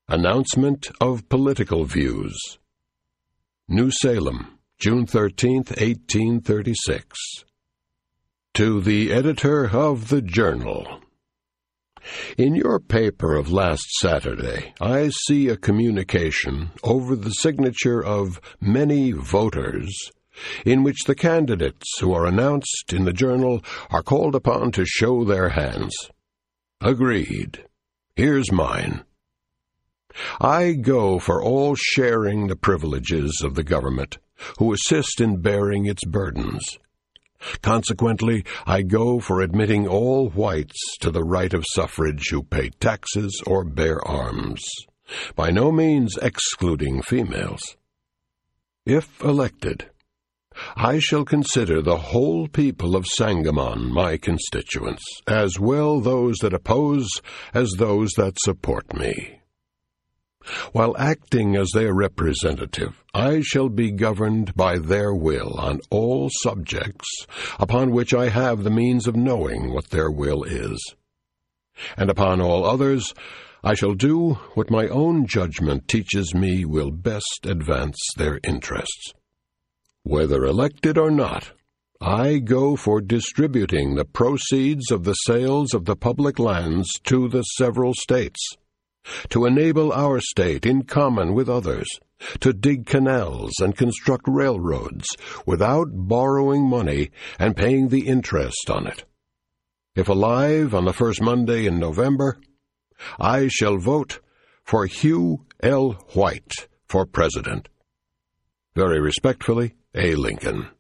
Announcement of Political Views. New Salem, June 13, 1836. To the Editor of the Journal. In your paper of last Saturday, I see a communication over the signature of many voters, in which the candidates who are announced in the journal are called upon to show their hands. Agreed. Here's mine. I go for all sharing the privileges of the government, who assist in bearing its burdens. Consequently, I go for admitting all whites to the right of suffrage who pay taxes or bear arms, by no means excluding females. If elected, I shall consider the whole people of Sangamon my constituents, as well those that oppose as those that support me. While acting as their representative, I shall be governed by their will on all subjects upon which I have the means of knowing what their will is. And upon all others, I shall do what my own judgment teaches me will best advance their interests. Whether elected or not, I go for distributing the proceeds of the sales of the public lands to the several states, to enable our state, in common with others, to dig canals and construct railroads without borrowing money and paying the interest on it. If alive on the first Monday in November, I shall vote for Hugh L. White for President. Very respectfully, A. Lincoln.